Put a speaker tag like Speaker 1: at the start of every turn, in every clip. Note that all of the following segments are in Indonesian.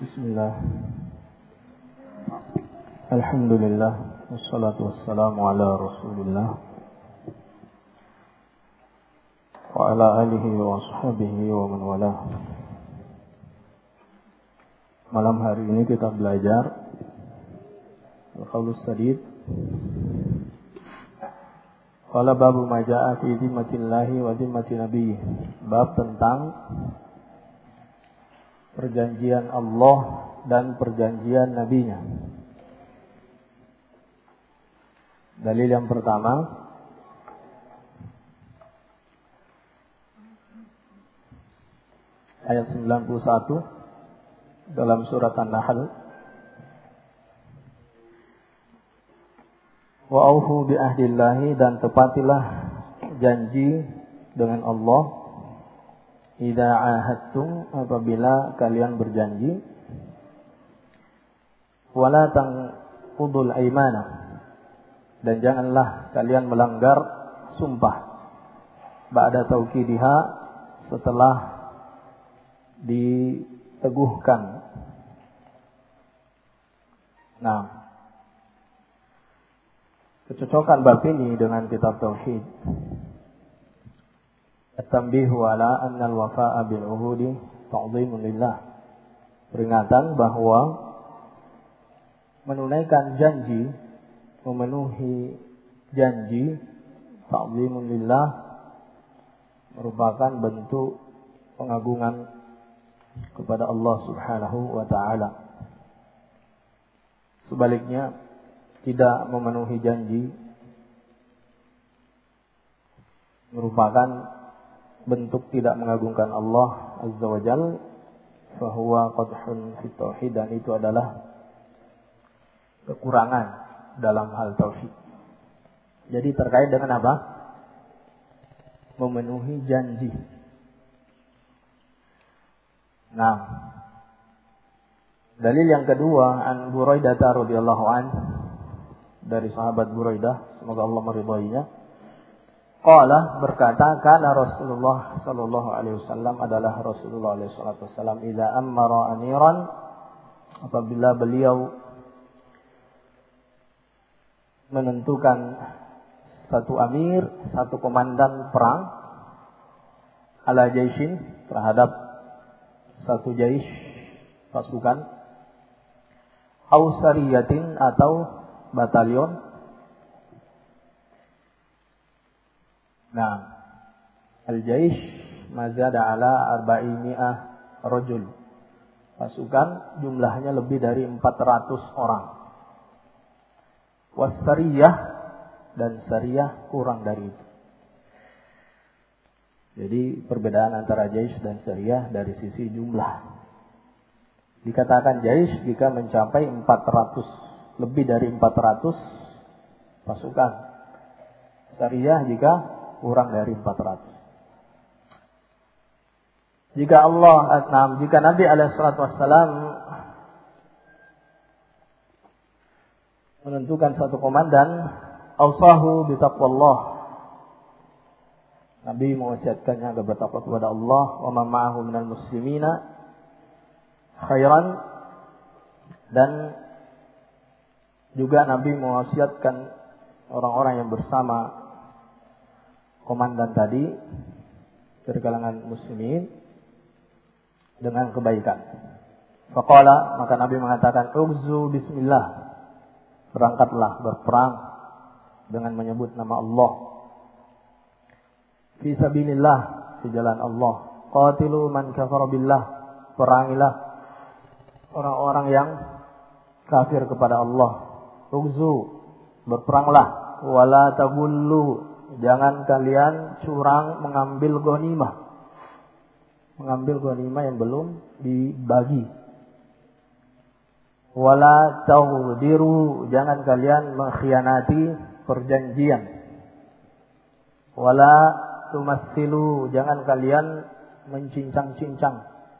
Speaker 1: Bismillah. Alhamdulillah. Wassalatu wassalamu ala Rasulillah wa ala alihi wa ashabihi wa man walah. Malam hari ini kita belajar Al-Qaulus Sadid. Qala babu ma jaa'a fi zimmatillahi wa zimmati nabiyyi. Bab tentang perjanjian Allah dan perjanjian nabinya. Dalil yang pertama, ayat 91 dalam surat An-Nahl. Wa aufu bi ahdillahi, dan tepatilah janji dengan Allah. Idza ahadtum, apabila kalian berjanji. Wala tanqudul aimana, dan janganlah kalian melanggar sumpah. Ba'da tauqidiha, setelah diteguhkan. Nah, kecocokan bab ini dengan kitab tauhid. At-tanbihu ala anna al-wafa'a bil uhudi ta'dhimun lillah. Peringatan bahwa menunaikan janji, memenuhi janji, ta'dhimun lillah, merupakan bentuk pengagungan kepada Allah Subhanahu wa ta'ala. Sebaliknya, tidak memenuhi janji merupakan bentuk tidak mengagungkan Allah Azza wa Jal, fahuwa qadhun fit tauhid, dan itu adalah kekurangan dalam hal tauhid. Jadi terkait dengan apa? Memenuhi janji. Nah, dalil yang kedua, an Buraidah radhiyallahu an, dari sahabat Buraidah, semoga Allah meridainya. Qala, berkata, kana Rasulullah sallallahu alaihi wasallam, adalah Rasulullah alaihi salatu wasallam, idza amara amiran, apabila beliau menentukan satu amir, satu komandan perang, ala jaishin, terhadap satu jaish, pasukan, au sariyatin, atau batalion. Nah, al-jaish mazada ala 400 rajul. Pasukan jumlahnya lebih dari 400 orang. Was-sariyah, dan sariyah kurang dari itu. Jadi perbedaan antara jaish dan sariyah dari sisi jumlah. Dikatakan jaish jika mencapai 400, lebih dari 400 pasukan. Sariyah jika kurang dari 400. Jika Nabi alaihissalatu wassalam menentukan satu komandan, awsahu bitaqwallah, Nabi mewasiatkannya agar bertakwa kepada Allah, wa man ma'ahu minal muslimina khairan, dan juga Nabi mewasiatkan orang-orang yang bersama komandan tadi dari kalangan muslimin dengan kebaikan. Faqala, maka Nabi mengatakan, ughzu bismillah, berangkatlah berperang dengan menyebut nama Allah. Fi sabilillah, di jalan Allah. Qatilu man kafara billah, perangilah orang-orang yang kafir kepada Allah. Ughzu, berperanglah. Wala tagullu, jangan kalian curang mengambil ghanimah. Mengambil ghanimah yang belum dibagi. Wala taghdiru, jangan kalian mengkhianati perjanjian. Wala tumatsilu, jangan kalian mencincang-cincang.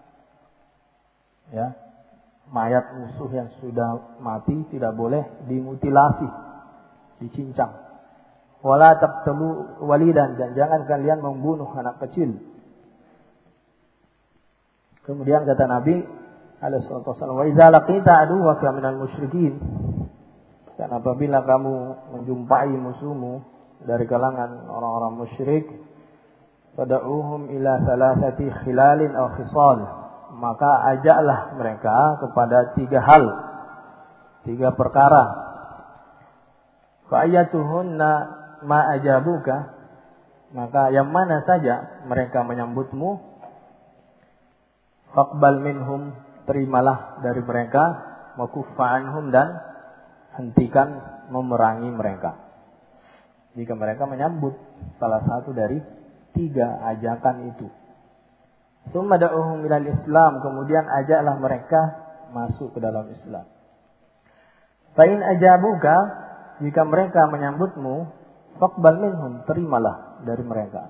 Speaker 1: Ya. Mayat musuh yang sudah mati tidak boleh dimutilasi, dicincang. Wala taqtulu walidan, dan jangan kalian membunuh anak kecil. Kemudian kata Nabi, alaihi wasallam, "Wa idza laqita aduwaka minal musyrikin." Dan apabila kamu menjumpai musuhmu dari kalangan orang-orang musyrik, fad'uhum ila thalathati khilalin aw khisal, maka ajaklah mereka kepada 3 hal, 3 perkara. Fa ayatuhunna ma ajabuka, maka yang mana saja mereka menyambutmu, faqbal minhum, terimalah dari mereka, wa kuffa anhum, dan hentikan memerangi mereka. Jika mereka menyambut salah satu dari 3 ajakan itu. Tsumma da'uhum ilal Islam, kemudian ajaklah mereka masuk ke dalam Islam. Fa in ajabuka, jika mereka menyambutmu, faqbal minhum, terimalah dari mereka.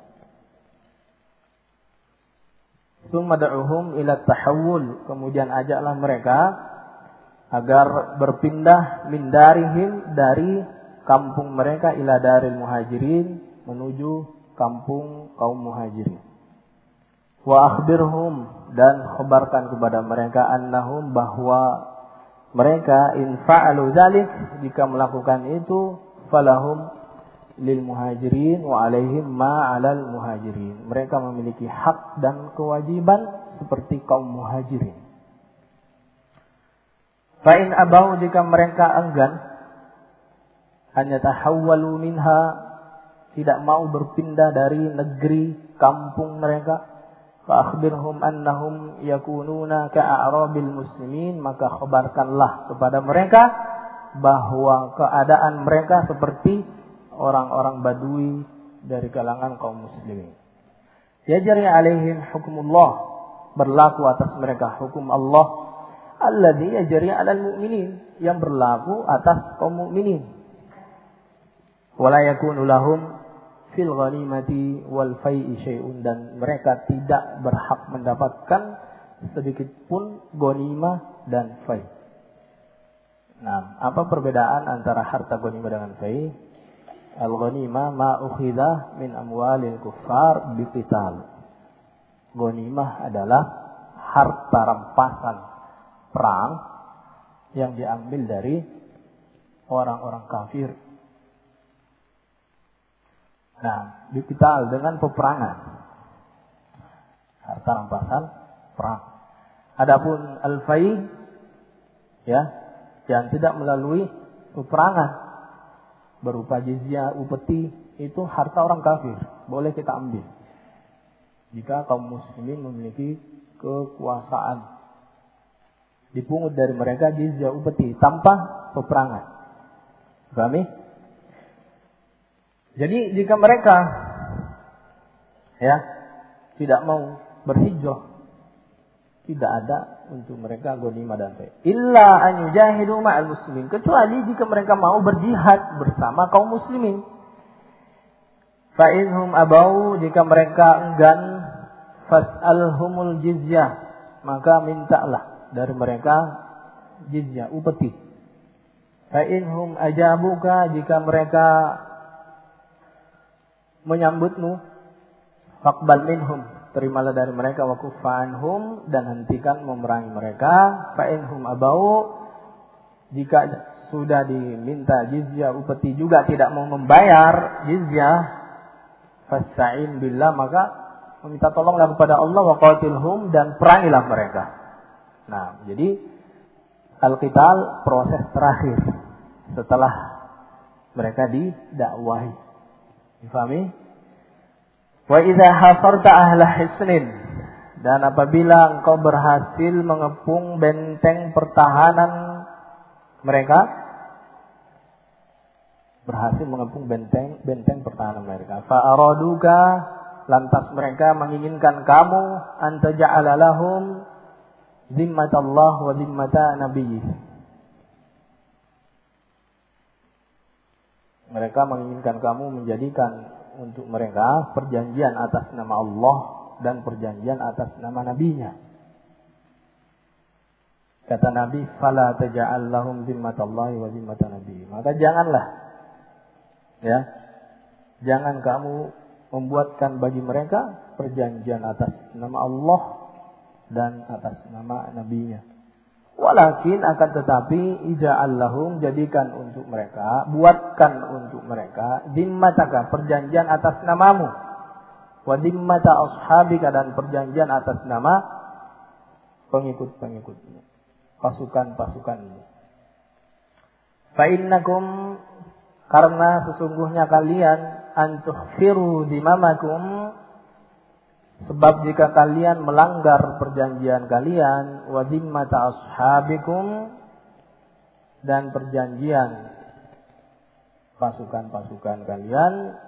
Speaker 1: Tsumma da'uhum ila tahawul, kemudian ajaklah mereka agar berpindah min darihim, dari kampung mereka, ila daril muhajirin, menuju kampung kaum muhajirin. Wa akhbirhum, dan khabarkan kepada mereka, annahum, bahwa mereka, in fa'alu dzalik, jika melakukan itu, falahum lil muhajirin wa alaihim ma 'alal muhajirin, mereka memiliki hak dan kewajiban seperti kaum muhajirin. Fa in abau, jika mereka enggan, hanya tahawwalu minha, tidak mau berpindah dari negeri kampung mereka, fa akhbirhum annahum yakununa ka'arabil muslimin, maka khabarkanlah kepada mereka bahwa keadaan mereka seperti orang-orang badui dari kalangan kaum muslimin. Yajri alaihim hukmullah, berlaku atas mereka hukum Allah, alladzi yajri 'alal mu'minin, yang berlaku atas kaum mukminin. Wala yakunu lahum fil ghanimati wal fai'i syai'un, dan mereka tidak berhak mendapatkan sedikit pun ghanimah dan fai'. Nah, apa perbedaan antara harta ghanimah dengan fai'? Al-ghanimah ma ukhidha min amwalil kuffar biqital. Ghanimah adalah harta rampasan perang yang diambil dari orang-orang kafir. Nah, biqital, dengan peperangan, harta rampasan perang. Adapun al-fai', ya, yang tidak melalui peperangan, berupa jizyah, upeti, itu harta orang kafir, boleh kita ambil jika kaum muslimin memiliki kekuasaan. Dipungut dari mereka jizyah, upeti, tanpa peperangan. Pahami? Jadi jika mereka, ya, tidak mau berhijrah, tidak ada untuk mereka ghanimah dan fai'. Illa an yujahidu ma'al muslimin, kecuali jika mereka mau berjihad bersama kaum muslimin. Fa inhum abau, jika mereka enggan, fas'alhumul jizyah, maka mintalah dari mereka jizyah, upeti. Fa inhum ajabuka, jika mereka menyambutmu, faqbal minhum, terimalah dari mereka, wa kuffa anhum, dan hentikan memerangi mereka. Fa inhum abau, jika sudah diminta jizyah, upeti, juga tidak mau membayar jizyah, fasta'in billah, maka meminta tolonglah kepada Allah, wa qatilhum, dan perangilah mereka. Nah, jadi al-qital proses terakhir setelah mereka didakwahi. Difahami? Wa idza hasarta ahla hisnin, dan apabila engkau berhasil mengepung benteng pertahanan mereka, berhasil mengepung benteng pertahanan mereka, fa araduka, lantas mereka menginginkan kamu, anta ja'ala lahum zimmatallah wa zimmata nabiyyi, mereka menginginkan kamu menjadikan untuk mereka perjanjian atas nama Allah dan perjanjian atas nama nabinya. Kata Nabi, fala taj'al lahum zimmatallahi wa zimmata nabiyyi, maka janganlah, ya, jangan kamu membuatkan bagi mereka perjanjian atas nama Allah dan atas nama nabinya. Walakin akan tetapi ija'al lahum, jadikan untuk mereka, buatkan untuk mereka dimmataka, perjanjian atas namamu, wa dimmata ashabika, dan perjanjian atas nama pengikut-pengikutmu, pasukan-pasukanmu. Fa innakum, karena sesungguhnya kalian, antuhfiru dimamakum, sebab jika kalian melanggar perjanjian kalian, wa dimmata ashabikum, dan perjanjian pasukan-pasukan kalian,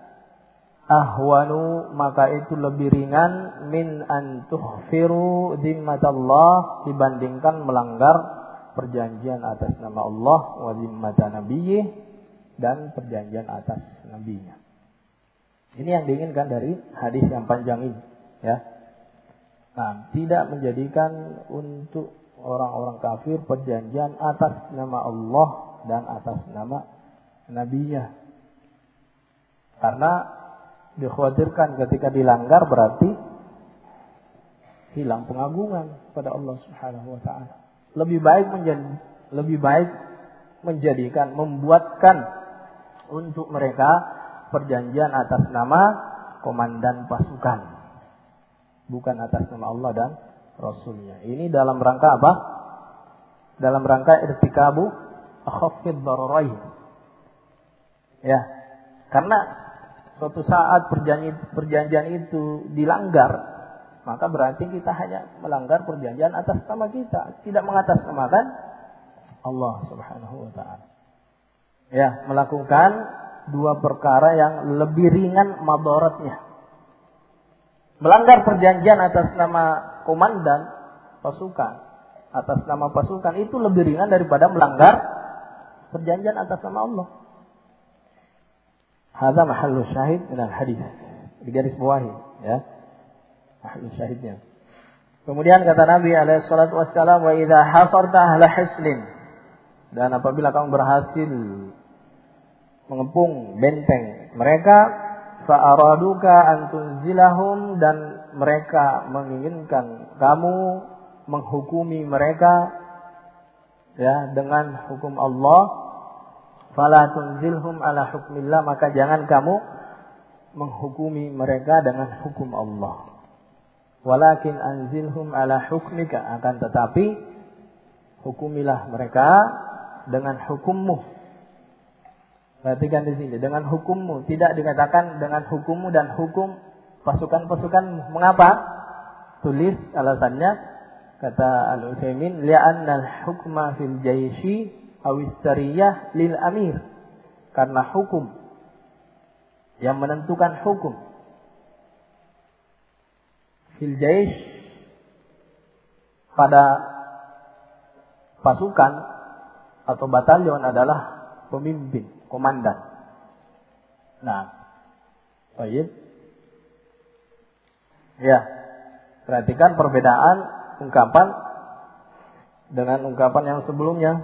Speaker 1: ahwanu, maka itu lebih ringan, min antuhfiru dimmatallah, dibandingkan melanggar perjanjian atas nama Allah, wa dimmata nabiyyih, dan perjanjian atas nabinya. Ini yang diinginkan dari hadis yang panjang ini. Ya, nah, tidak menjadikan untuk orang-orang kafir perjanjian atas nama Allah dan atas nama nabinya, karena dikhawatirkan ketika dilanggar berarti hilang pengagungan pada Allah Subhanahu wa taala. Lebih baik menjadikan, membuatkan untuk mereka perjanjian atas nama komandan pasukan, bukan atas nama Allah dan Rasulnya. Ini dalam rangka apa? Dalam rangka irtikabu akhaffid dararain. Ya, karena suatu saat perjanjian itu dilanggar, maka berarti kita hanya melanggar perjanjian atas nama kita, tidak mengatasnamakan Allah Subhanahu wa taala. Ya, melakukan dua perkara yang lebih ringan madaratnya. Melanggar perjanjian atas nama komandan pasukan, atas nama pasukan, itu lebih ringan daripada melanggar perjanjian atas nama Allah. Hadza mahallu syahid min al-hadis. Di garis bawahi, ya. Mahallu syahidnya. Kemudian kata Nabi alaihi salatu wassalam, wa idza hasarta ahla hislin, dan apabila kamu berhasil mengepung benteng mereka, fa'araduka antunzilahum, dan mereka menginginkan kamu menghukumi mereka, ya, dengan hukum Allah, fala tunzilhum ala hukmillah, maka jangan kamu menghukumi mereka dengan hukum Allah, walakin anzilhum ala hukmika, akan tetapi hukumilah mereka dengan hukummu. Perhatikan di sini, dengan hukummu, tidak dikatakan dengan hukummu dan hukum pasukan-pasukan. Mengapa? Tulis alasannya, kata Al-Utsaimin, li'anna al-hukma fil jaishi awis sariyah lil amir, karena hukum yang menentukan hukum fil jaish pada pasukan atau batalion adalah pemimpin, komandan. Nah, baik. Ya, perhatikan perbedaan ungkapan dengan ungkapan yang sebelumnya.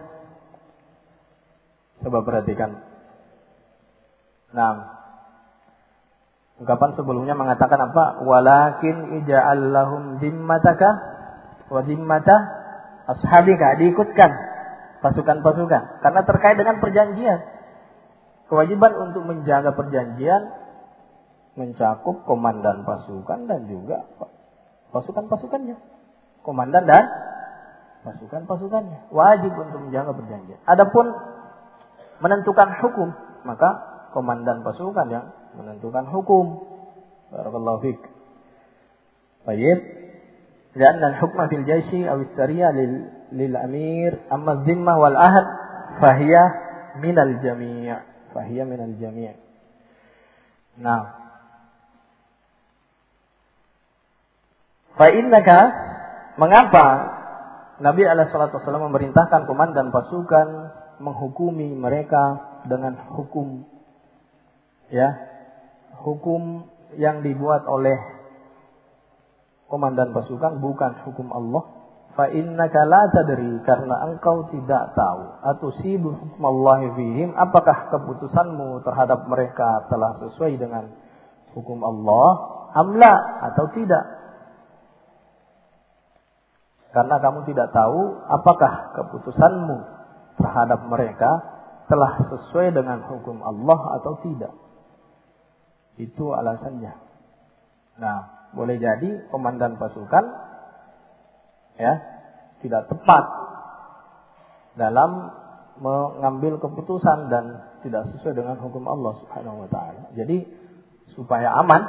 Speaker 1: Coba perhatikan. Nah, ungkapan sebelumnya mengatakan apa? Walakin ija'al lahum dimmataka wa dimmata ashabika, diikutkan pasukan-pasukan, karena terkait dengan perjanjian. Kewajiban untuk menjaga perjanjian mencakup komandan pasukan dan juga pasukan-pasukannya. Komandan dan pasukan-pasukannya wajib untuk menjaga perjanjian. Adapun menentukan hukum, maka komandan pasukan yang menentukan hukum. Barakallahu fiik. Baik. Karena al-hukma fil jaishi aw as-sariyah lil amir, amma adh-dhimmah wal ahd fahiya minal jami'. Fahiya minal jami'. Nah, fa innaka, mengapa Nabi alaihi salatu wasallam memerintahkan komandan pasukan menghukumi mereka dengan hukum, ya, hukum yang dibuat oleh komandan pasukan, bukan hukum Allah. Fa innaka la tadri, karena engkau tidak tahu, atusibu hukmallahi fihim, apakah keputusanmu terhadap mereka telah sesuai dengan hukum Allah, amla, atau tidak. Karena kamu tidak tahu apakah keputusanmu terhadap mereka telah sesuai dengan hukum Allah atau tidak. Itu alasannya. Nah, boleh jadi komandan pasukan tidak tepat dalam mengambil keputusan dan tidak sesuai dengan hukum Allah Subhanahu wa taala. Jadi supaya aman,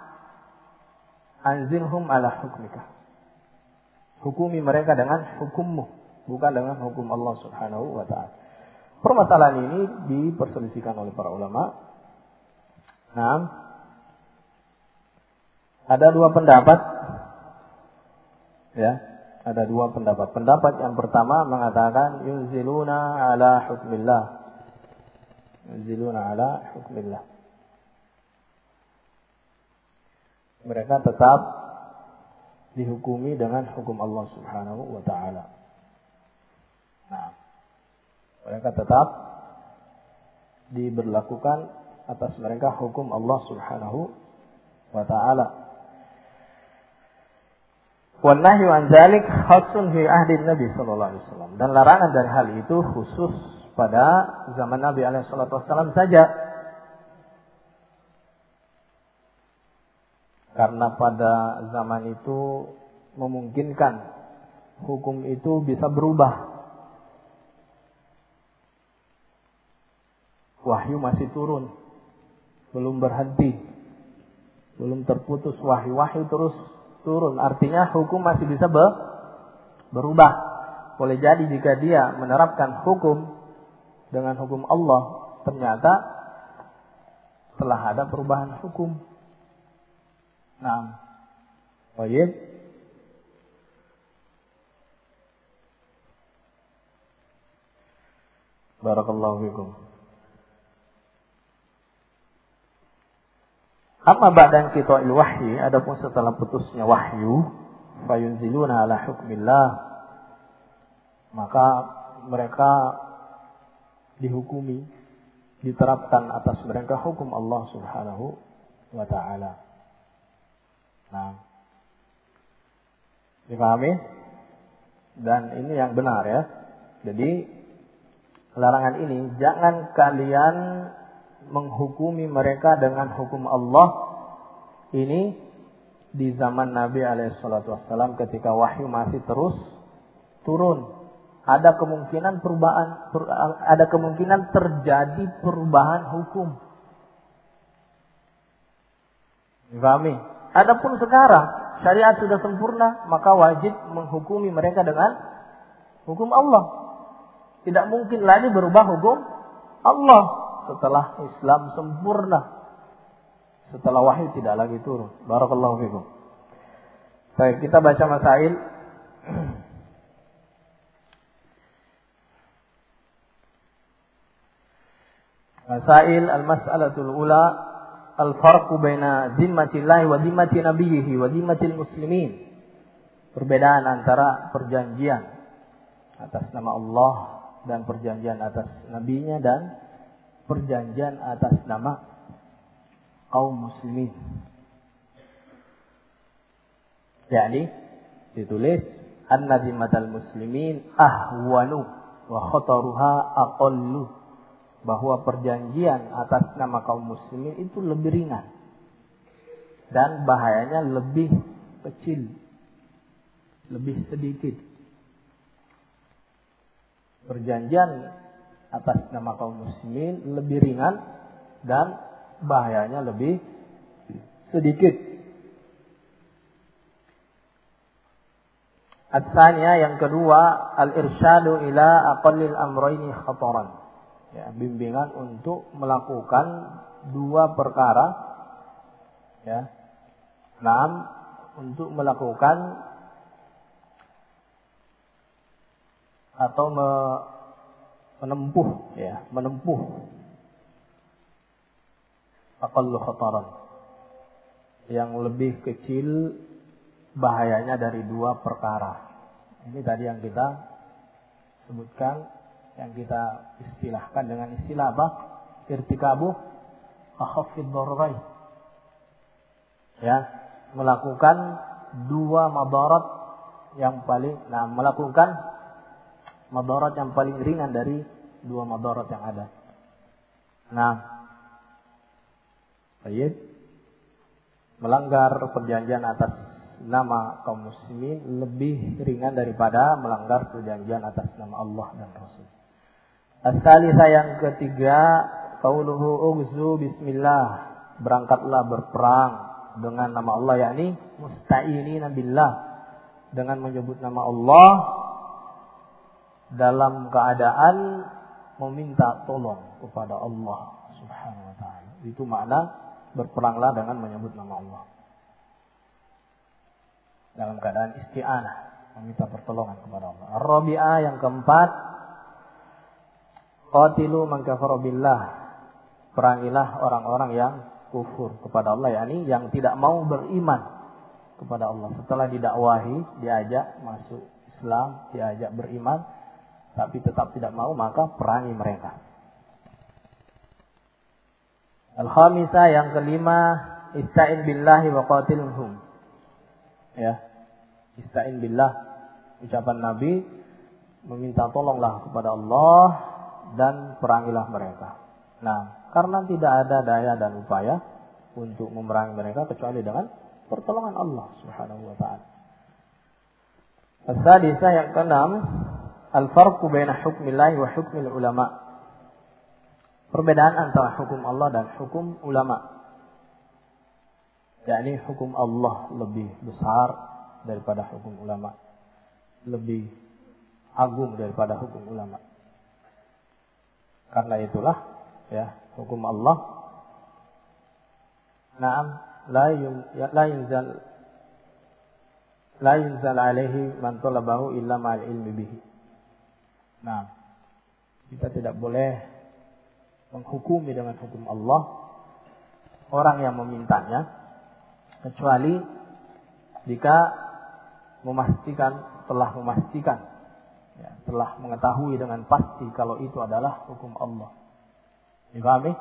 Speaker 1: anzilhum ala hukmika. Hukumi mereka dengan hukummu, bukan dengan hukum Allah Subhanahu wa taala. Permasalahan ini diperselisihkan oleh para ulama. Nah, ada dua pendapat. Ada dua pendapat. Pendapat yang pertama mengatakan yunziluna ala hukmillah. Yunziluna ala hukmillah. Mereka tetap dihukumi dengan hukum Allah Subhanahu wa taala. Nah, mereka tetap diberlakukan atas mereka hukum Allah Subhanahu wa taala. Wan nahyu an dzalik khassun fi ahdi Nabi sallallahu alaihi wasallam. Dan larangan dari hal itu khusus pada zaman Nabi alaihi salatu wasallam saja. Karena pada zaman itu memungkinkan hukum itu bisa berubah. Wahyu masih turun, belum berhenti, belum terputus wahyu terus turun. Artinya hukum masih bisa berubah. Boleh jadi jika dia menerapkan hukum dengan hukum Allah, ternyata telah ada perubahan hukum. Nah, baik. Barakallahu fikum. Amma ba'dan qita'il wahyi, adapun setelah putusnya wahyu, fayunziluna ala hukmillah, maka mereka dihukumi, diterapkan atas mereka hukum Allah Subhanahu wa taala. Nah, dipahami? Dan ini yang benar ya. Jadi larangan ini jangan kalian menghukumi mereka dengan hukum Allah ini di zaman Nabi SAW ketika wahyu masih terus turun. Ada kemungkinan ada kemungkinan terjadi perubahan hukum. Dipahami? Adapun sekarang syariat sudah sempurna, maka wajib menghukumi mereka dengan hukum Allah. Tidak mungkin lagi berubah hukum Allah setelah Islam sempurna, setelah wahyu tidak lagi turun. Barakallahu fikum. Baik, kita baca masail. Masail al-mas'alatul ula al-farqu baina dhimmatillahi wa dhimmati nabiyhi wa dhimmatil muslimin. Perbedaan antara perjanjian atas nama Allah dan perjanjian atas nabinya dan perjanjian atas nama kaum muslimin. Jadi ditulis anna dhimmatal muslimin ahwanu wa khataruha aqallu, bahwa perjanjian atas nama kaum muslimin itu lebih ringan dan bahayanya lebih kecil, lebih sedikit. Perjanjian atas nama kaum muslimin lebih ringan dan bahayanya lebih sedikit. At-tsaniyah, yang kedua, al-irsyadu ila aqallil amrayni khataran. Ya, bimbingan untuk melakukan dua perkara, ya. Untuk melakukan atau menempuh aqallu khataran, yang lebih kecil bahayanya dari dua perkara. Ini tadi yang kita sebutkan, yang kita istilahkan dengan istilah apa? Irtikabu akhaffid dararain. Ya, melakukan dua madarat yang paling melakukan madarat yang paling ringan dari dua madarat yang ada. Nah, baik, melanggar perjanjian atas nama kaum muslimin lebih ringan daripada melanggar perjanjian atas nama Allah dan Rasul. As-salisah yang ketiga, qauluhu ughzu bismillah, berangkatlah berperang dengan nama Allah, yakni musta'inina billah, dengan menyebut nama Allah dalam keadaan meminta tolong kepada Allah Subhanahu wa taala. Itu makna berperanglah dengan menyebut nama Allah. Dalam keadaan isti'anah, meminta pertolongan kepada Allah. Ar-rabi'ah yang keempat, qatilu man kafara billah, perangilah orang-orang yang kufur kepada Allah, yakni yang tidak mau beriman kepada Allah. Setelah didakwahi, diajak masuk Islam, diajak beriman, tapi tetap tidak mau, maka perangi mereka. Al-khamisah yang kelima, ista'in billahi wa qatilhum. Ya. Ista'in billah, ucapan Nabi, meminta tolonglah kepada Allah dan perangilah mereka. Nah, karena tidak ada daya dan upaya untuk memerangi mereka kecuali dengan pertolongan Allah Subhanahu wa taala. As-sadisah yang keenam, al-farqu baina hukmillahi wa hukmil ulama. Perbedaan antara hukum Allah dan hukum ulama. Yakni hukum Allah lebih besar daripada hukum ulama, lebih agung daripada hukum ulama. Karena itulah ya, hukum Allah la yunzal alaihi man talabahu illa ma'al ilmi bihi. Nah, kita tidak boleh menghukumi dengan hukum Allah orang yang memintanya kecuali jika telah memastikan, ya, telah mengetahui dengan pasti kalau itu adalah hukum Allah. Dipahami?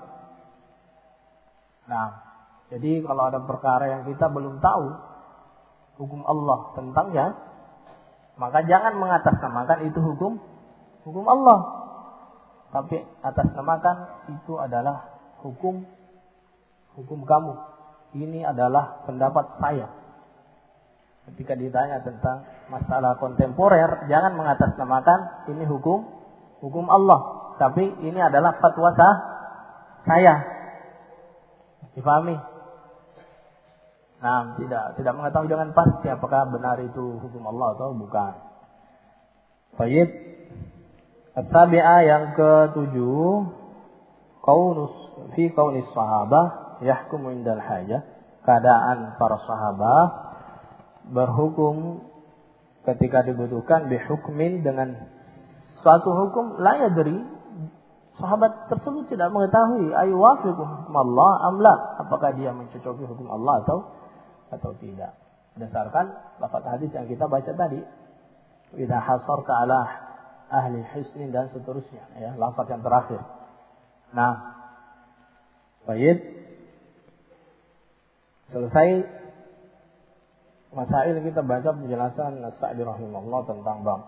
Speaker 1: Nah, jadi kalau ada perkara yang kita belum tahu hukum Allah tentangnya, maka jangan mengatasnamakan itu hukum Allah, tapi atasnamakan itu adalah hukum kamu. Ini adalah pendapat saya. Ketika ditanya tentang masalah kontemporer, jangan mengatasnamakan ini hukum Allah, tapi ini adalah fatwa saya. Dipahami? Nah, tidak mengetahui dengan pasti apakah benar itu hukum Allah atau bukan. Baik. As-sabi'ah yang ketujuh, kaunis sahabah yahkumu indal hajah, keadaan para sahabat berhukum ketika dibutuhkan, bihukmin, dengan suatu hukum la yadri, sahabat tersebut tidak mengetahui aywafiqu hukum Allah amla, apakah dia mencocoki hukum Allah atau tidak, berdasarkan lafaz hadis yang kita baca tadi, idza hasarta ala ahli hisnin dan seterusnya, ya, lafaz yang terakhir. Nah, baik, selesai masail, kita baca penjelasan As-Sa'di rahimahullah tentang bab.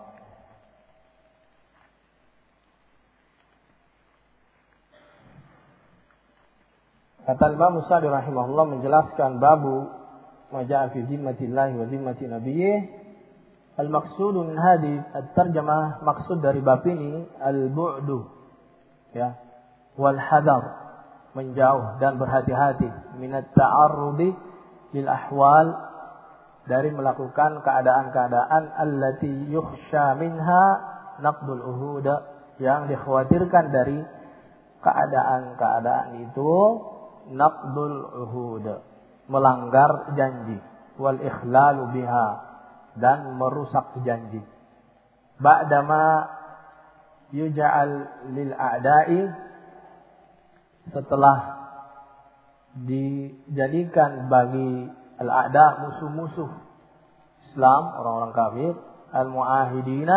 Speaker 1: Kata Imam As-Sa'di rahimahullah menjelaskan babu ma ja'a fi zimmatillahi wa zimmati nabiyyih. Al-maqsudu min hadhihi at-tarjamah, maksud dari bab ini al-bu'du, ya, wal hadar, menjauh dan berhati-hati, minat ta'arrudi lil ahwal, dari melakukan keadaan-keadaan allati yukhsha minha naqdul uhud, yang dikhawatirkan dari keadaan-keadaan itu naqdul uhud, melanggar janji, wal ikhlalu biha, dan merusak janji. Ba'dama yuj'al lil a'da'i, setelah dijadikan bagi al-a'da, musuh-musuh Islam, orang-orang kafir, al-mu'ahidina,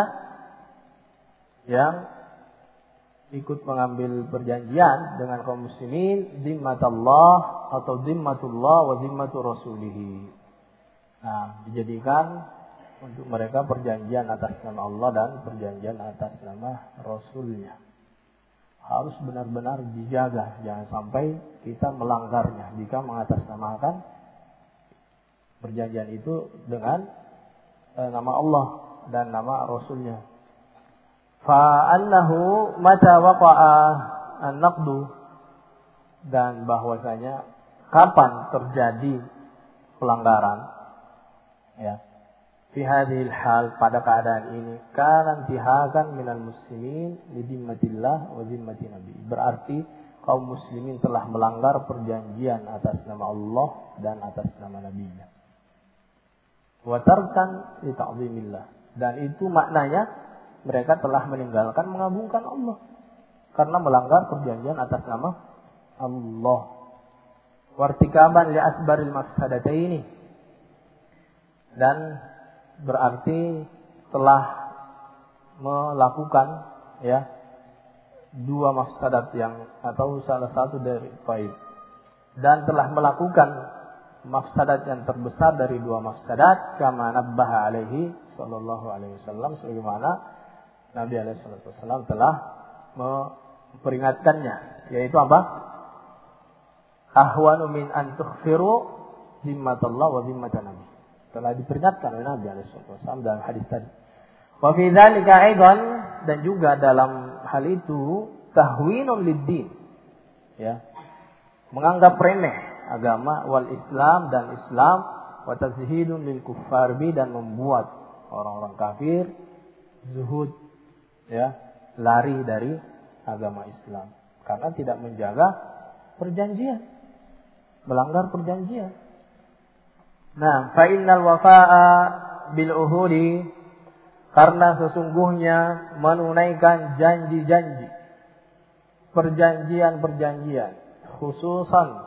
Speaker 1: yang ikut mengambil perjanjian dengan kaum muslimin, zimmatullah atau zimmatullah wa zimmatu rasulih. Nah, dijadikan untuk mereka perjanjian atas nama Allah dan perjanjian atas nama Rasulnya. Harus benar-benar dijaga, jangan sampai kita melanggarnya jika mengatasnamakan perjanjian itu dengan nama Allah dan nama Rasulnya. Fa'annahu mata waqa'a an-naqdu, dan bahwasanya kapan terjadi pelanggaran, ya, fi hadhil hal, pada keadaan ini, kana intihakan minal muslimin li dhimmatillah wa dhimmati nabi, berarti kaum muslimin telah melanggar perjanjian atas nama Allah dan atas nama nabinya. Wa tarkan li ta'zimillah, dan itu maknanya mereka telah meninggalkan mengagungkan Allah karena melanggar perjanjian atas nama Allah. Wartikaban li asbaril mafsadataini, dan berarti telah melakukan, ya, dua mafsadat yang, atau salah satu dari taib, dan telah melakukan mafsadat yang terbesar dari dua mafsadat, kama nabbaha alaihi sallallahu alaihi wasallam, sebagaimana Nabi alaihi wasallam telah memperingatkannya, yaitu apa? Ahwanu min an tukhfiru zimmatallah wa zimmatan nabi. Telah diperingatkan oleh Nabi alaihi wasallam dalam hadis tadi. Wa fi dzalika aidan, dan juga dalam hal itu tahwinun lid-din, ya, menganggap remeh agama, wal Islam, dan Islam, wa tazhidun lil kuffar bi, dan membuat orang-orang kafir zuhud, ya, lari dari agama Islam karena tidak menjaga perjanjian, melanggar perjanjian. Nah, fa innal wafa'a bil uhudi, karena sesungguhnya menunaikan janji-janji, perjanjian-perjanjian, khususan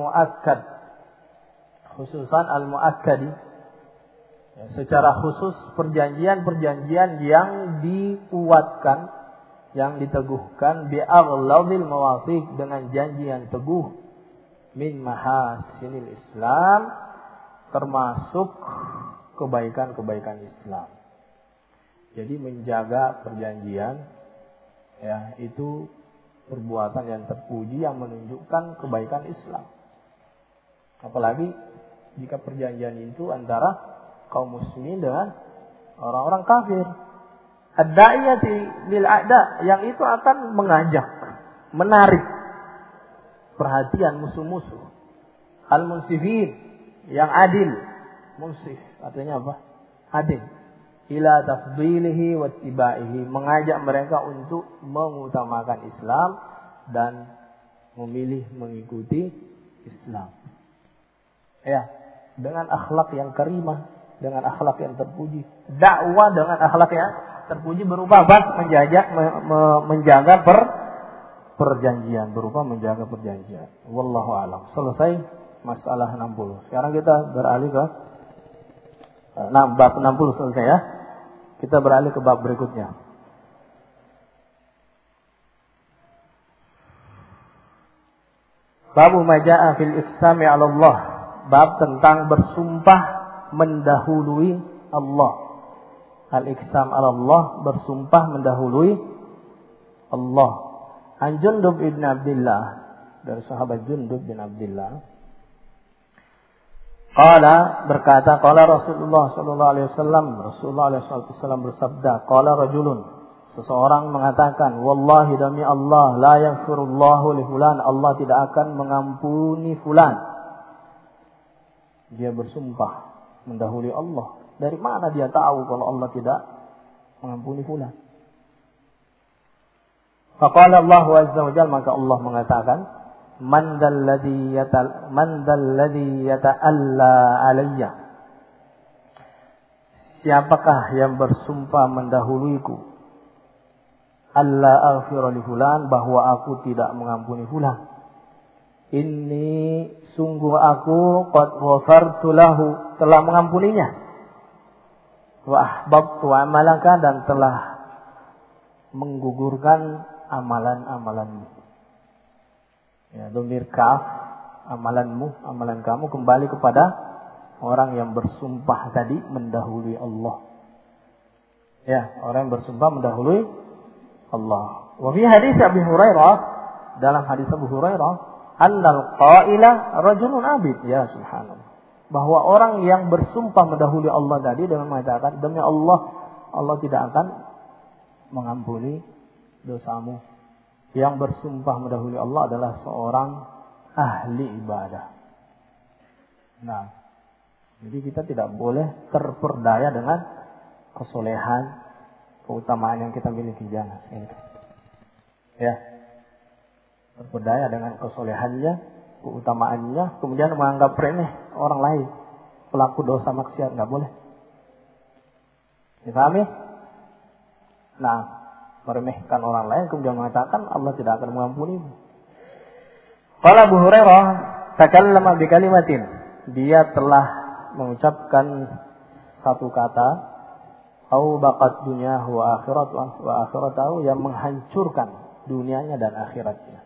Speaker 1: al-muakkadi, ya, secara khusus perjanjian-perjanjian yang dikuatkan, yang diteguhkan, bi'aghlazil mawathiq, dengan janji yang teguh, min mahasinil Islam, termasuk kebaikan-kebaikan Islam. Jadi menjaga perjanjian, ya, itu perbuatan yang terpuji yang menunjukkan kebaikan Islam. Apalagi jika perjanjian itu antara kaum muslimin dengan orang-orang kafir. Ad-da'iyati lil a'da, yang itu akan mengajak, menarik perhatian musuh-musuh. Al-munsifin, yang adil. Munsif artinya apa? Adil. Ila tafdilihi wa tibaihi, mengajak mereka untuk mengutamakan Islam dan memilih mengikuti Islam. Ya, dengan akhlak yang karimah, dengan akhlak yang terpuji. Dakwah dengan akhlak yang terpuji berupa apa? Menjaga perjanjian, berupa menjaga perjanjian. Wallahu a'lam. Selesai masalah 60. Sekarang kita beralih ke bab 60 selesai, ya. Kita beralih ke bab berikutnya. Babu maja'a fil iqsami 'ala Allah. Bab tentang bersumpah mendahului Allah. Al-iqsam 'ala Allah, bersumpah mendahului Allah. An Jundub ibn Abdullah, dari sahabat Jundub bin Abdullah. Qala, berkata, qala Rasulullah sallallahu alaihi wasallam, Rasulullah alaihi wasallam bersabda, qala rajulun, seseorang mengatakan, wallahi demi Allah, la yaghfirullahu li fulan, Allah tidak akan mengampuni fulan. Dia bersumpah mendahului Allah. Dari mana dia tahu kalau Allah tidak mengampuni fulan? Faqala Allah azza wa jalla, maka Allah mengatakan, Man dalladhi yata'alla alayya, siapakah yang bersumpah mendahuluiku, alla aghfira li fulan, bahwa aku tidak mengampuni fulan. Inni, sungguh aku, qad ghafartu lahu, telah mengampuninya. Wa ahbabtu amalaka, dan telah menggugurkan amalan-amalanmu. Ya, dhamir kaf, amalanmu, amalan kamu kembali kepada orang yang bersumpah tadi mendahului Allah. Ya, orang yang bersumpah mendahului Allah. Wa fi hadis Abu Hurairah, dalam hadis Abu Hurairah, annal qaila rajulun abid. Ya subhanallah. Bahwa orang yang bersumpah mendahului Allah tadi dengan mengatakan, demi Allah, Allah tidak akan mengampuni dosamu. Yang bersumpah mendahului Allah adalah seorang ahli ibadah. Nah, jadi kita tidak boleh terperdaya dengan kesolehan, keutamaan yang kita miliki, jangan sekali. Ya, terperdaya dengan kesolehannya, keutamaannya, kemudian menganggap remeh orang lain, pelaku dosa maksiat, nggak boleh. Dipahami? Nah, meremehkan orang lain kemudian mengatakan Allah tidak akan mengampuni. Qala Abu Hurairah, takallama bi kalimatin. Dia telah mengucapkan satu kata, au baqat dunyahu wa akhiratahu, yang menghancurkan dunianya dan akhiratnya.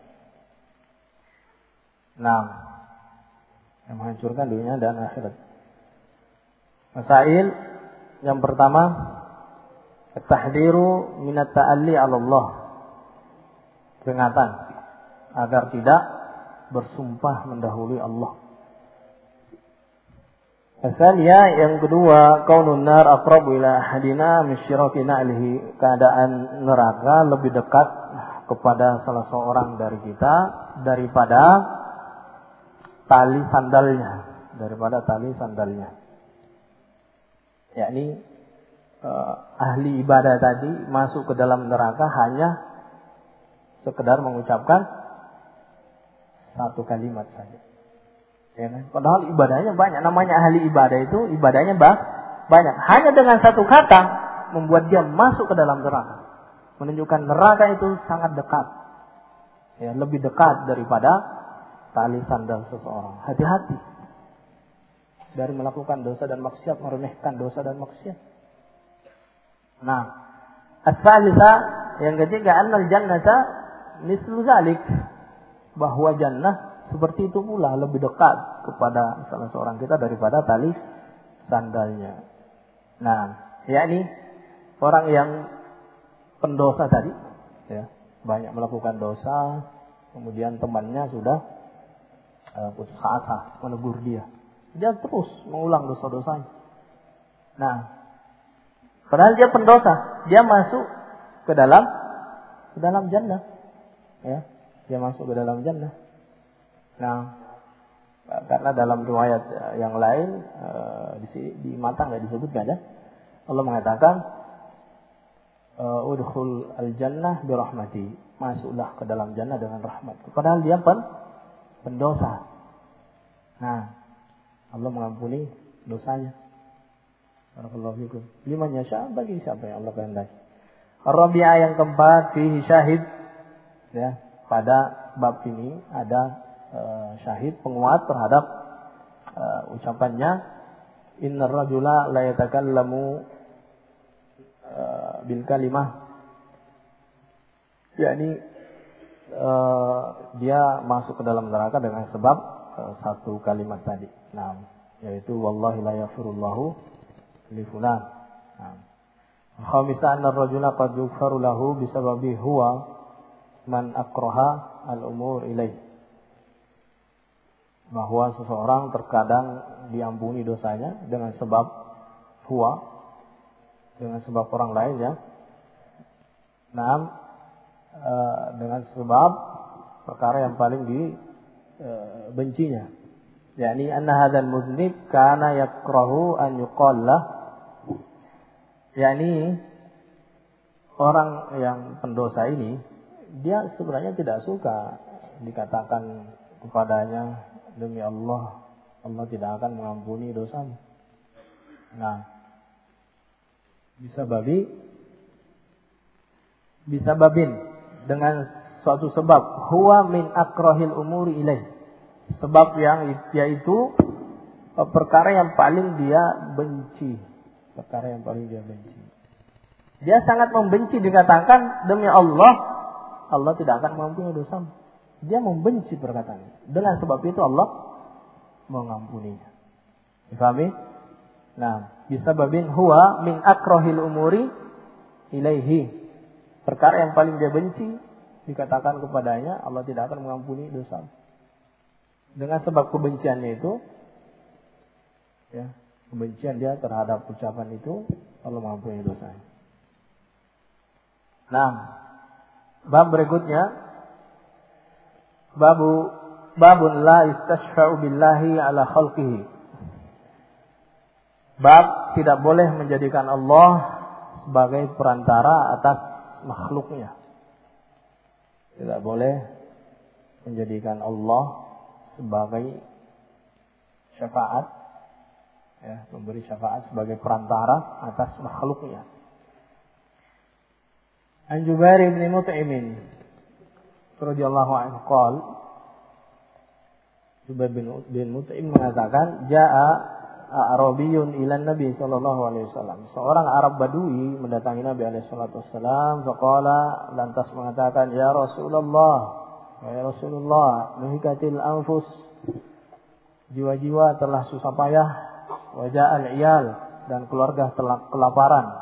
Speaker 1: Nah, yang menghancurkan dunia dan akhirat. Masail yang pertama, at-tahdhiru min at-ta'alli 'ala Allah. Peringatan agar tidak bersumpah mendahului Allah. Asalnya yang kedua, kaunun nar aqrabu ila ahadina min syiraki na'lihi. Keadaan neraka lebih dekat kepada salah seorang dari kita daripada tali sandalnya. Yakni ahli ibadah tadi masuk ke dalam neraka hanya sekedar mengucapkan satu kalimat saja. Ya kan? Padahal ibadahnya banyak. Namanya ahli ibadah itu ibadahnya banyak. Hanya dengan satu kata membuat dia masuk ke dalam neraka. Menunjukkan neraka itu sangat dekat. Ya, lebih dekat daripada tali sandal seseorang. Hati-hati dari melakukan dosa dan maksiat, meremehkan dosa dan maksiat. Nah, as-salisa, yang ketiga, annal jannata mithlu dzalik, bahwa jannah seperti itu pula, lebih dekat kepada salah seorang kita daripada tali sandalnya. Nah, yakni orang yang pendosa tadi, ya, banyak melakukan dosa, kemudian temannya sudah putus asa menegur dia. Dia terus mengulang dosa-dosanya. Nah, padahal dia pendosa, dia masuk ke dalam jannah. Ya, dia masuk ke dalam jannah. Nah, karena dalam riwayat yang lain di mata nggak disebutkan ya. Allah mengatakan udkhul al-jannah bi rahmati. Masuklah ke dalam jannah dengan rahmat. Padahal dia pendosa. Nah, Allah mengampuni dosanya. Barakallahu fikum. Liman yasha, bagi siapa yang Allah kehendaki. Ar-Rabi'ah yang keempat, fihi syahid. Ya, pada bab ini ada syahid, penguat terhadap ucapannya, innar rajula la yatakallamu bil kalimah. Yakni dia masuk ke dalam neraka dengan sebab satu kalimat tadi. Nah, yaitu wallahi la yaghfirullahu li fulan. Nah, khamisa anna ar-rajula qad yughfaru lahu bisababi huwa man akraha al-umur ilaih. Bahwa seseorang terkadang diampuni dosanya dengan sebab huwa, dengan sebab orang lain ya. Nah, dengan sebab perkara yang paling dibencinya. Yakni anna hadzal muznib kana yakrahu an yuqalla. Yakni orang yang pendosa ini, dia sebenarnya tidak suka dikatakan kepadanya, demi Allah, Allah tidak akan mengampuni dosamu. Nah, bisa babin dengan suatu sebab, huwa min akrahil umuri ilaih, sebab yang yaitu perkara yang paling dia benci, dia sangat membenci dikatakan demi Allah, Allah tidak akan mengampuni dosamu. Dia membenci perkataan. Dengan sebab itu Allah mengampuninya. Difahami? Nah, bisababin huwa min akrahil umuri ilaihi. Perkara yang paling dia benci dikatakan kepadanya, Allah tidak akan mengampuni dosa. Dengan sebab kebenciannya itu, ya, kebencian dia terhadap ucapan itu, Allah mengampuni dosanya. Nah, bab berikutnya, babun la istashfa'u billahi ala khalqihi. Bab tidak boleh menjadikan Allah sebagai perantara atas makhluknya. Tidak boleh menjadikan Allah sebagai syafaat, ya, memberi syafaat sebagai perantara atas makhluknya. An Jubair bin Mut'im radhiyallahu anhu qala, Jubair bin Mut'im mengatakan, jaa Arabiyun ila Nabi sallallahu alaihi wasallam. Seorang Arab Badui mendatangi Nabi alaihi salatu wasallam, faqala, lantas mengatakan, ya Rasulullah, nuhikatil anfus, jiwa-jiwa telah susah payah, wa ja'al iyal, dan keluarga telah kelaparan,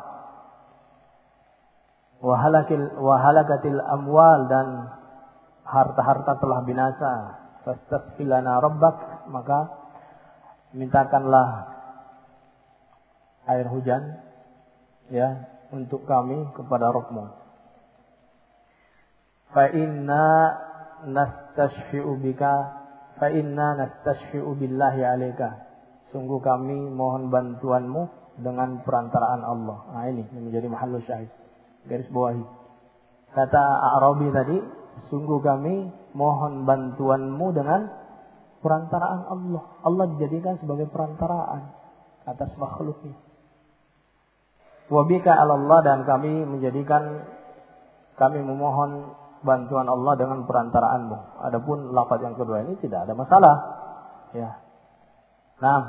Speaker 1: wa halakatil amwal, dan harta-harta telah binasa, fastasqilana rabbak, maka mintakanlah air hujan, ya, untuk kami kepada Rabb-Mu. Fa inna nastashfi'u billahi 'alaika. Sungguh kami mohon bantuanmu dengan perantaraan Allah. Nah, ini yang menjadi mahallu syahid. Garis bawahi. Kata Arabi tadi, sungguh kami mohon bantuanmu dengan perantaraan Allah. Allah dijadikan sebagai perantaraan atas makhluknya. Wabika Allah, dan kami memohon bantuan Allah dengan perantaraanmu. Adapun lafaz yang kedua ini tidak ada masalah. Ya. Nah,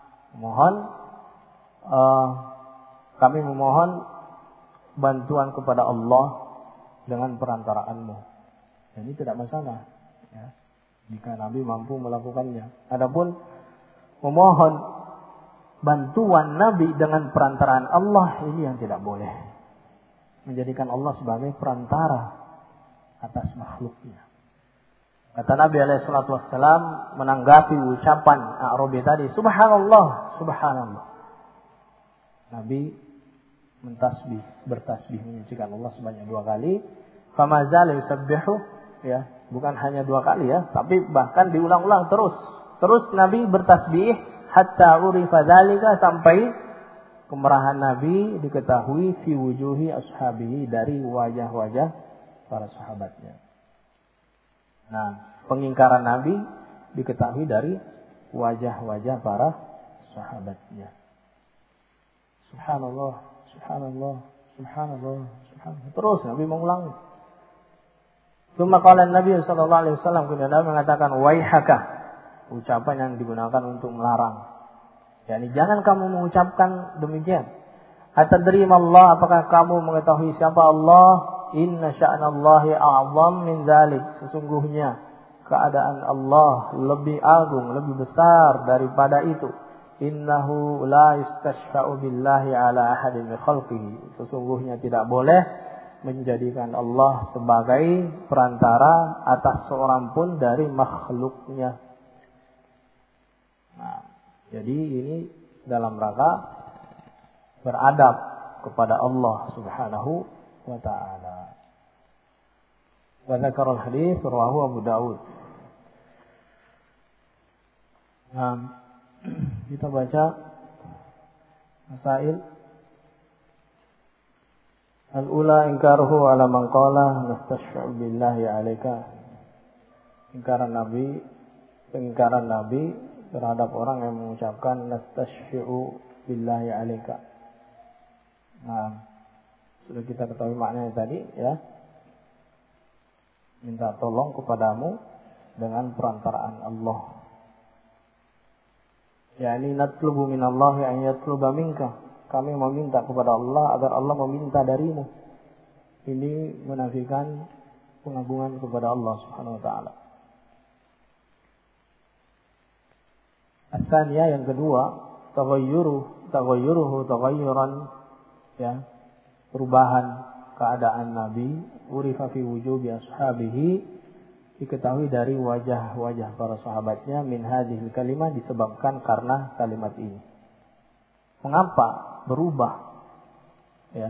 Speaker 1: kami memohon bantuan kepada Allah dengan perantaraanmu. Ini tidak masalah. Ya. Jika Nabi mampu melakukannya. Adapun memohon bantuan Nabi dengan perantaraan Allah, ini yang tidak boleh. Menjadikan Allah sebagai perantara atas makhluknya. Kata Nabi SAW menanggapi ucapan Arabi tadi, subhanallah, subhanallah. Nabi bertasbih menyucikan Allah sebanyak 2 kali. Famazal yusabbihu, ya, bukan hanya 2 kali, ya, tapi bahkan diulang-ulang terus. Terus Nabi bertasbih hatta urifa dzalika, sampai kemarahan Nabi diketahui fi wujuhi ashabihi, dari wajah-wajah para sahabatnya. Nah, pengingkaran Nabi diketahui dari wajah-wajah para sahabatnya. Subhanallah, subhanallah, subhanallah, subhanallah. Terus Nabi mengulangi. Tsumma qala Nabi sallallahu alaihi wasallam, kemudian Nabi mengatakan waihaka, ucapan yang digunakan untuk melarang. Yani jangan kamu mengucapkan demikian. Atadri Allah, apakah kamu mengetahui siapa Allah? Inna sya'nallahi a'zam min dzalik. Sesungguhnya keadaan Allah lebih agung, lebih besar daripada itu. Innahu la yastashfa'u billahi ala ahadin min khalqihi. Sesungguhnya tidak boleh menjadikan Allah sebagai perantara atas seorang pun dari makhluknya. Nah, jadi ini dalam rangka beradab kepada Allah Subhanahu wa ta'ala. Wa dzakara al-hadits rawahu Abu Dawud. Nah, kita baca masail. Al-ula ingkaruhu ala man qala nastashfi'u billahi 'alaika. Pengingkaran Nabi terhadap orang yang mengucapkan nastashfi'u billahi 'alaika. Nah, sudah kita ketahui maknanya tadi, ya. Minta tolong kepadamu dengan perantaraan Allah. Yani natlubu minallahi an yatluba minka. Kami meminta kepada Allah agar Allah meminta darimu. Ini menafikan pengagungan kepada Allah Subhanahu wa taala. As-tsaniyah, yang kedua, taghayyuruhu taghayyuran, ya, perubahan keadaan Nabi, urifa fi wujubi ashabihi, diketahui dari wajah-wajah para sahabatnya, min hadhil kalimah, disebabkan karena kalimat ini. Mengapa berubah, ya,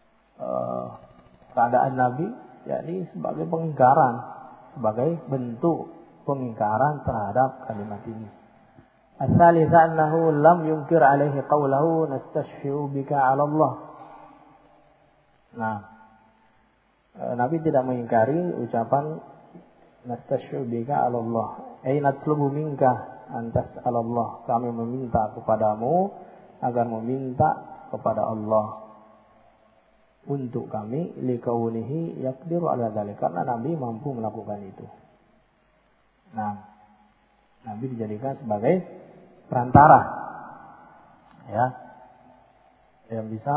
Speaker 1: keadaan Nabi? Yakni sebagai pengingkaran, sebagai bentuk pengingkaran terhadap kalimat ini. Ats-tsalitsah annahu lam yunkir alaihi qawlahu nastashfi'u bika 'ala Allah. Nah, Nabi tidak mengingkari ucapan nastashfi'u bika 'ala Allah. Ay natlubu minka an tas'ala Allah. Kami meminta kepadamu agar meminta kepada Allah untuk kami, likaunihi yaqdiru 'ala dzalik, karena Nabi mampu melakukan itu. Nah, Nabi dijadikan sebagai perantara, ya, yang bisa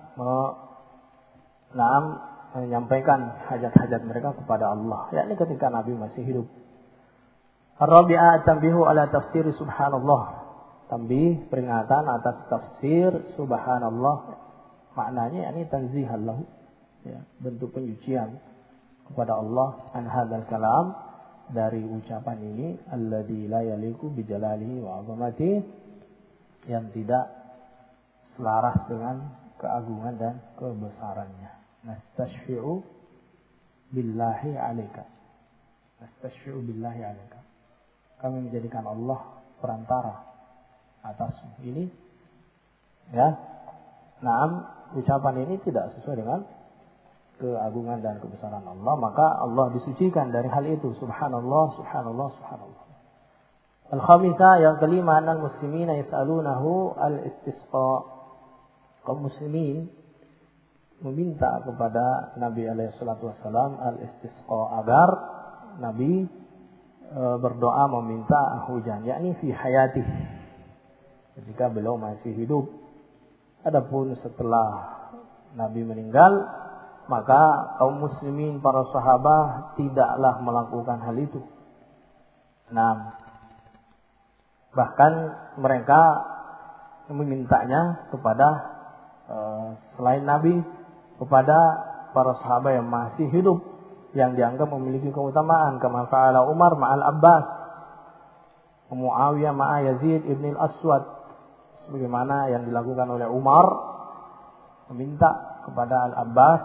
Speaker 1: menyampaikan hajat-hajat mereka kepada Allah, yakni ketika Nabi masih hidup. Ar-rabi'ah tanbihu ala tafsir subhanallah. Tanbih, peringatan atas tafsir subhanallah. Maknanya yakni tanzihan lahu, ya, bentuk penyucian kepada Allah an hadzal kalam, dari ucapan ini, alladzi la yaliqu bi jalalihi wa 'azamatihi, yang tidak selaras dengan keagungan dan kebesarannya. Nastashfi'u billahi 'alaika. Nastashfi'u billahi 'alaika. Kami menjadikan Allah perantara atasmu. Ini, ya. Naam, ucapan ini tidak sesuai dengan keagungan dan kebesaran Allah, maka Allah disucikan dari hal itu. Subhanallah, subhanallah, subhanallah. Al-khamisah, yang kelima, annal muslimina yas'alunahu al-istisqa. Kaum muslimin meminta kepada Nabi alaihi salatu wassalam al-istisqa, agar Nabi berdoa meminta hujan, yakni fi hayatih, ketika beliau masih hidup. Adapun setelah Nabi meninggal, maka kaum muslimin, para sahabat, tidaklah melakukan hal itu. Nah, bahkan mereka memintanya kepada selain Nabi, kepada para sahabat yang masih hidup, yang dianggap memiliki keutamaan, kama fa'ala Umar ma'al Abbas, Muawiyah ma'a Yazid ibn al-Aswad, sebagaimana yang dilakukan oleh Umar, meminta kepada Al-Abbas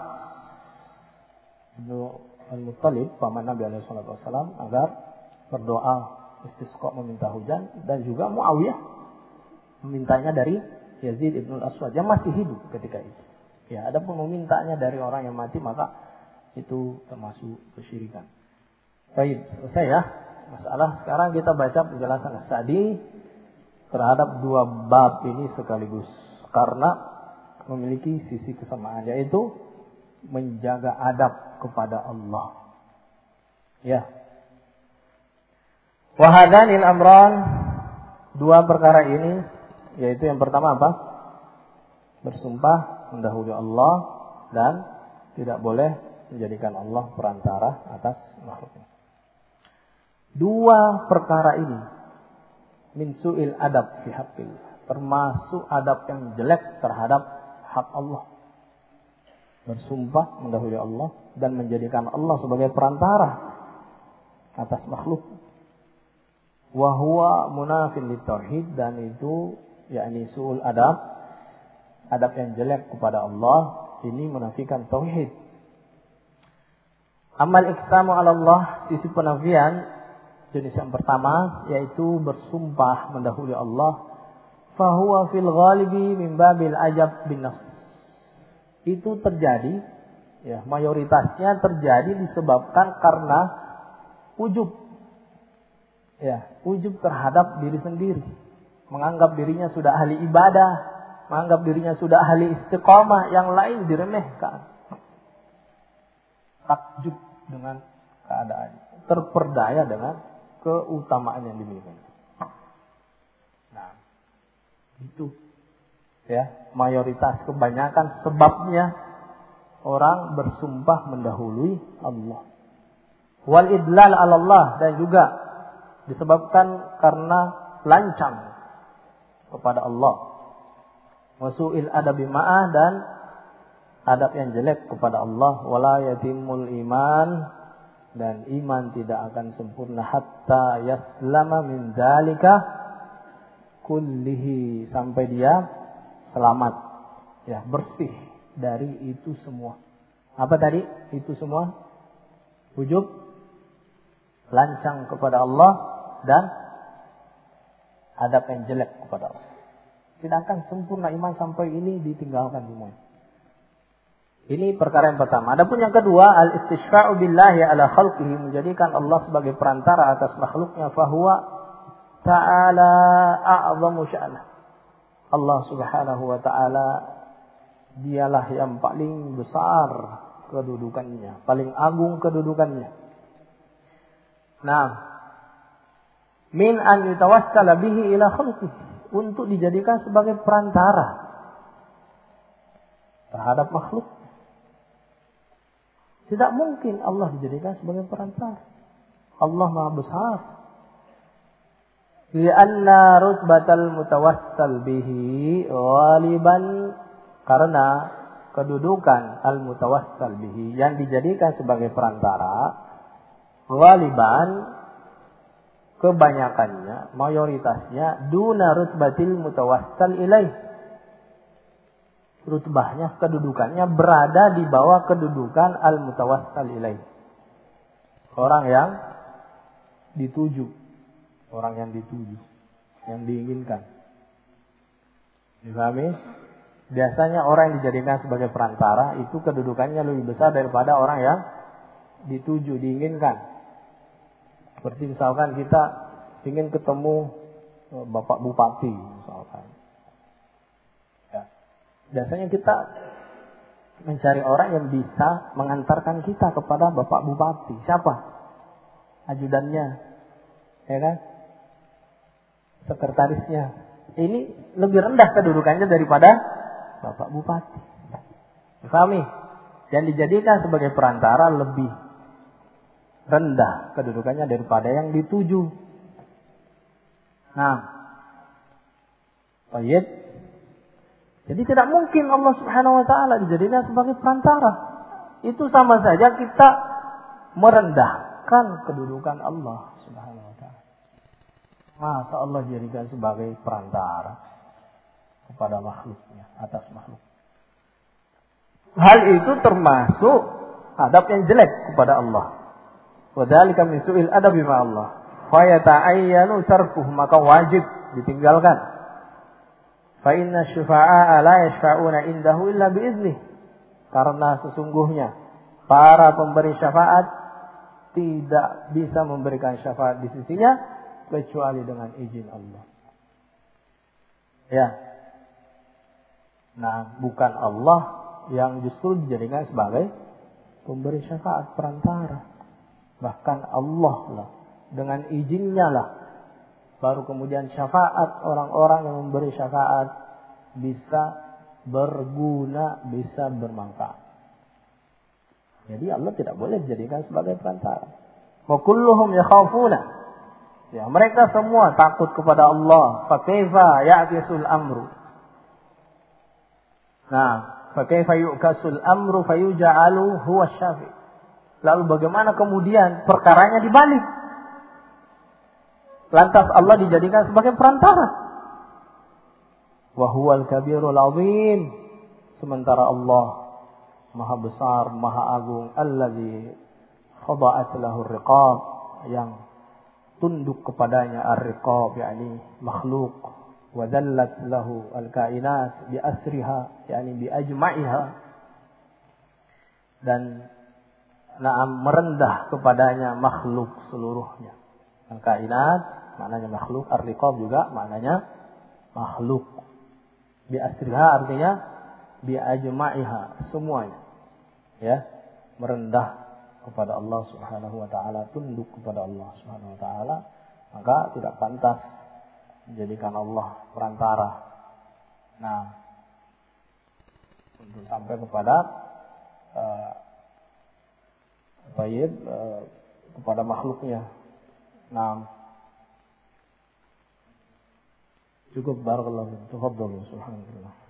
Speaker 1: Ibnu Al-Muttalib, paman Nabi alaihi salatu wasallam, agar berdoa istisqa, meminta hujan, dan juga Muawiyah memintanya dari Yazid ibn al-Aswad yang masih hidup ketika itu. Ya, adapun memintanya dari orang yang mati, maka itu termasuk kesyirikan. Baik, selesai ya masalah. Sekarang kita baca penjelasan As-Sa'di terhadap dua bab ini sekaligus, karena memiliki sisi kesamaan, yaitu menjaga adab kepada Allah. Ya. Wa hadanil amran, dua perkara ini, yaitu yang pertama apa? Bersumpah mendahului Allah dan tidak boleh menjadikan Allah perantara atas makhluknya. Dua perkara ini min su'il adab fi haqqillah, termasuk adab yang jelek terhadap hak Allah. Bersumpah mendahului Allah dan menjadikan Allah sebagai perantara atas makhluk. Wa huwa munafin litauhid, dan itu yakni su'ul adab, adab yang jelek kepada Allah, ini menafikan tauhid. Amal iqsamu 'ala Allah, sisi penafian jenis yang pertama, yaitu bersumpah mendahului Allah, fahuwa fil ghalibi min babil ajab bin nafs. Itu terjadi, ya, mayoritasnya terjadi disebabkan karena ujub, ya, ujub terhadap diri sendiri, menganggap dirinya sudah ahli ibadah, menganggap dirinya sudah ahli istiqamah, yang lain diremehkan. Takjub dengan keadaan, terperdaya dengan keutamaan yang dimiliki. Nah, itu, ya, mayoritas, kebanyakan sebabnya orang bersumpah mendahului Allah. Wal idlal 'ala Allah, dan juga disebabkan karena lancang kepada Allah. Wa su'il adabi ma'ah, dan adab yang jelek kepada Allah. Wala yatimul iman, dan iman tidak akan sempurna hatta yaslama min dzalika kullihi, sampai dia selamat, ya, bersih dari itu semua. Apa tadi? Itu semua ujub, lancang kepada Allah, dan adab yang jelek kepada Allah. Tidak akan sempurna iman sampai ini ditinggalkan semuanya. Ini perkara yang pertama. Adapun yang kedua, al-istishfa'u billahi ala khalqihi, menjadikan Allah sebagai perantara atas makhluknya. Fahuwa ta'ala a'zamu sya'nah. Allah subhanahu wa ta'ala dialah yang paling besar kedudukannya, paling agung kedudukannya. Nah, min an yutawassala bihi ila khalqihi, untuk dijadikan sebagai perantara terhadap makhluk. Tidak mungkin Allah dijadikan sebagai perantara. Allah Maha besar. Li'anna rutbatal mutawassal bihi ghaliban, karena kedudukan al-mutawassal bihi, yang dijadikan sebagai perantara, ghaliban, kebanyakannya, mayoritasnya, duna rutbatil mutawassal ilaih. Rutbahnya, kedudukannya berada di bawah kedudukan al-mutawassal ilaih. Orang yang dituju, orang yang dituju, yang diinginkan. Dipahami? Biasanya orang yang dijadikan sebagai perantara itu kedudukannya lebih besar daripada orang yang dituju, diinginkan. Seperti misalkan kita ingin ketemu Bapak Bupati misalkan. Ya. Biasanya kita mencari orang yang bisa mengantarkan kita kepada Bapak Bupati. Siapa? Ajudannya, ya kan? Sekretarisnya. Ini lebih rendah kedudukannya daripada Bapak Bupati. Difahami? Yang dijadikan sebagai perantara lebih rendah kedudukannya daripada yang dituju. Nah, baik. Jadi tidak mungkin Allah Subhanahu wa taala dijadikan sebagai perantara. Itu sama saja kita merendahkan kedudukan Allah Subhanahu wa taala. Masa Allah dijadikan sebagai perantara kepada makhluknya, atas makhluk. Hal itu termasuk adab yang jelek kepada Allah. Wa dzalika min su'il adabi ma Allah. Fa yata'ayyanu tarkuh, maka wajib ditinggalkan. Fa inna syufa'a la yashfa'una indahu illa biiznih. Karena sesungguhnya para pemberi syafaat tidak bisa memberikan syafaat di sisinya kecuali dengan izin Allah. Ya. Nah, bukan Allah yang justru dijadikan sebagai pemberi syafaat, perantara. Bahkan Allah lah, dengan izinnya lah, baru kemudian syafaat orang-orang yang memberi syafaat bisa berguna, bisa bermanfaat. Jadi Allah tidak boleh dijadikan sebagai perantara. Wa kulluhum yakhafuna. Ya, mereka semua takut kepada Allah. Fa kaifa ya'kisul amru. Nah, fa kaifa yu'kasul amru fayuj'alu huwa syafi'. Lalu bagaimana kemudian perkaranya dibalik? Lantas Allah dijadikan sebagai perantara. Wa huwal kabirul azim. Sementara Allah Maha besar, Maha agung. Alladzi khada'at lahu ar-riqab, yang tunduk kepadanya ar-riqab, yakni makhluk. Wa dhallat lahu al-kainat bi asriha, yakni bi ajma'iha. Dan merendah kepadanya makhluk seluruhnya. Al-kainat maknanya makhluk, ar-riqab juga maknanya makhluk. Bi asriha artinya bi ajma'iha, semuanya. Ya, merendah kepada Allah Subhanahu wa taala, tunduk kepada Allah Subhanahu wa taala, maka tidak pantas menjadikan Allah perantara. Nah, untuk sampai kepada kepada makhluknya. Nah, Cukup, barakallahu fiik. Tafadhalu subhanallah.